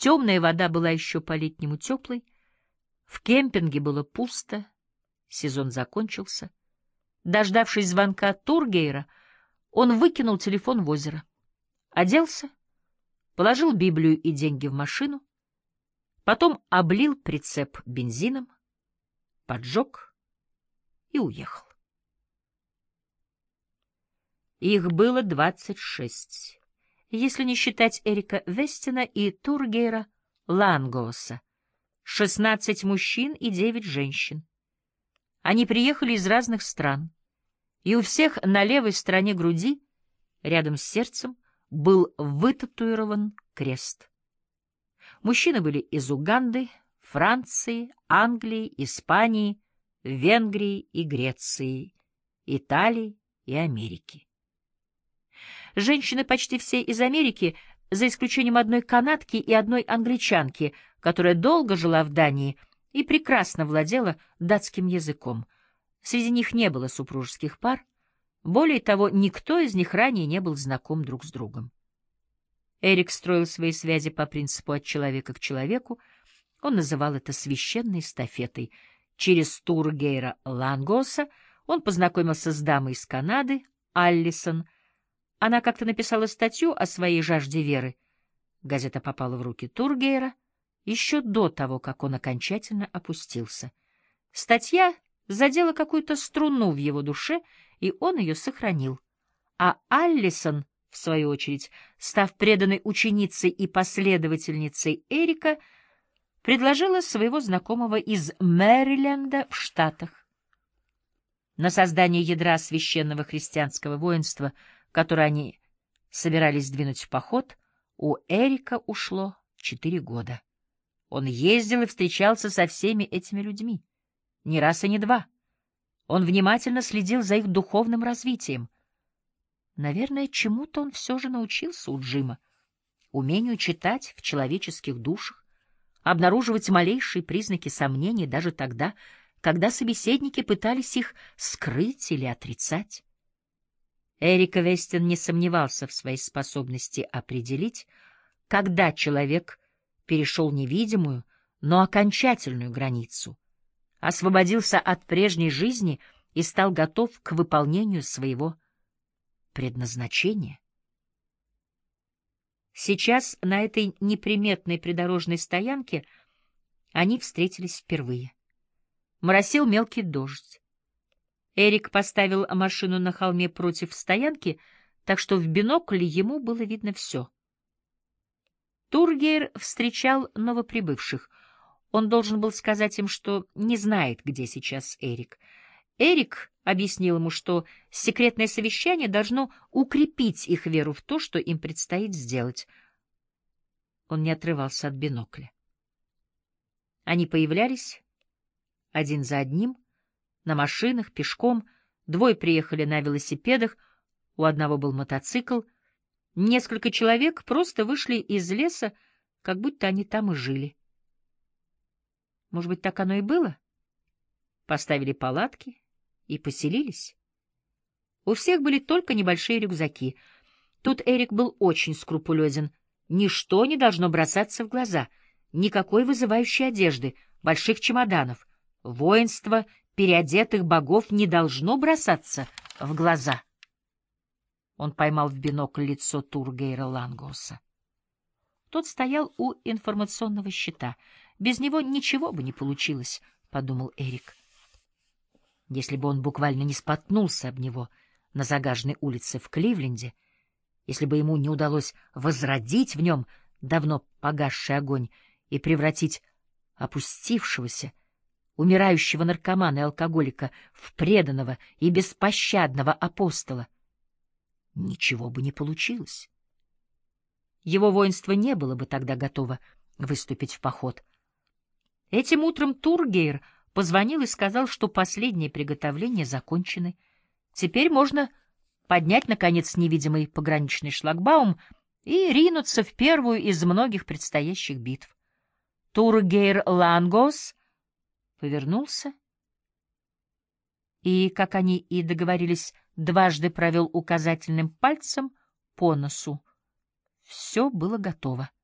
Темная вода была еще по-летнему теплой, в кемпинге было пусто, сезон закончился. Дождавшись звонка Тургейра, он выкинул телефон в озеро, оделся, положил Библию и деньги в машину, потом облил прицеп бензином, поджег и уехал. Их было 26, если не считать Эрика Вестина и Тургейра Лангоса, 16 мужчин и 9 женщин. Они приехали из разных стран, и у всех на левой стороне груди, рядом с сердцем, был вытатуирован крест. Мужчины были из Уганды, Франции, Англии, Испании, Венгрии и Греции, Италии и Америки. Женщины почти все из Америки, за исключением одной канадки и одной англичанки, которая долго жила в Дании и прекрасно владела датским языком. Среди них не было супружеских пар, более того, никто из них ранее не был знаком друг с другом. Эрик строил свои связи по принципу от человека к человеку, он называл это священной эстафетой. Через Тургейра Лангоса он познакомился с дамой из Канады, Аллисон. Она как-то написала статью о своей жажде веры. Газета попала в руки Тургейра еще до того, как он окончательно опустился. Статья задела какую-то струну в его душе, и он ее сохранил. А Аллисон, в свою очередь, став преданной ученицей и последовательницей Эрика, предложила своего знакомого из Мэриленда в Штатах. На создание ядра священного христианского воинства, которое они собирались двинуть в поход, у Эрика ушло 4 года. Он ездил и встречался со всеми этими людьми, не раз и не два. Он внимательно следил за их духовным развитием. Наверное, чему-то он все же научился у Джима, умению читать в человеческих душах, обнаруживать малейшие признаки сомнений даже тогда, когда собеседники пытались их скрыть или отрицать. Эрик Вестин не сомневался в своей способности определить, когда человек перешел невидимую, но окончательную границу, освободился от прежней жизни и стал готов к выполнению своего предназначения. Сейчас на этой неприметной придорожной стоянке они встретились впервые. Моросил мелкий дождь. Эрик поставил машину на холме против стоянки, так что в бинокль ему было видно все. Тургейр встречал новоприбывших. Он должен был сказать им, что не знает, где сейчас Эрик. Эрик объяснил ему, что секретное совещание должно укрепить их веру в то, что им предстоит сделать. Он не отрывался от бинокля. Они появлялись один за одним, на машинах, пешком, 2 приехали на велосипедах, у одного был мотоцикл. Несколько человек просто вышли из леса, как будто они там и жили. Может быть, так оно и было? Поставили палатки и поселились. У всех были только небольшие рюкзаки. Тут Эрик был очень скрупулезен. Ничто не должно бросаться в глаза, никакой вызывающей одежды, больших чемоданов. Воинство переодетых богов не должно бросаться в глаза. Он поймал в бинокль лицо Тургейра Лангоса. Тот стоял у информационного щита. Без него ничего бы не получилось, — подумал Эрик. Если бы он буквально не споткнулся об него на загаженной улице в Кливленде, если бы ему не удалось возродить в нем давно погасший огонь и превратить опустившегося, умирающего наркомана и алкоголика в преданного и беспощадного апостола, ничего бы не получилось. Его воинство не было бы тогда готово выступить в поход. Этим утром Тургейр позвонил и сказал, что последние приготовления закончены. Теперь можно поднять, наконец, невидимый пограничный шлагбаум и ринуться в первую из многих предстоящих битв. Тургейр Лангос повернулся и, как они и договорились, дважды провел указательным пальцем по носу. Все было готово.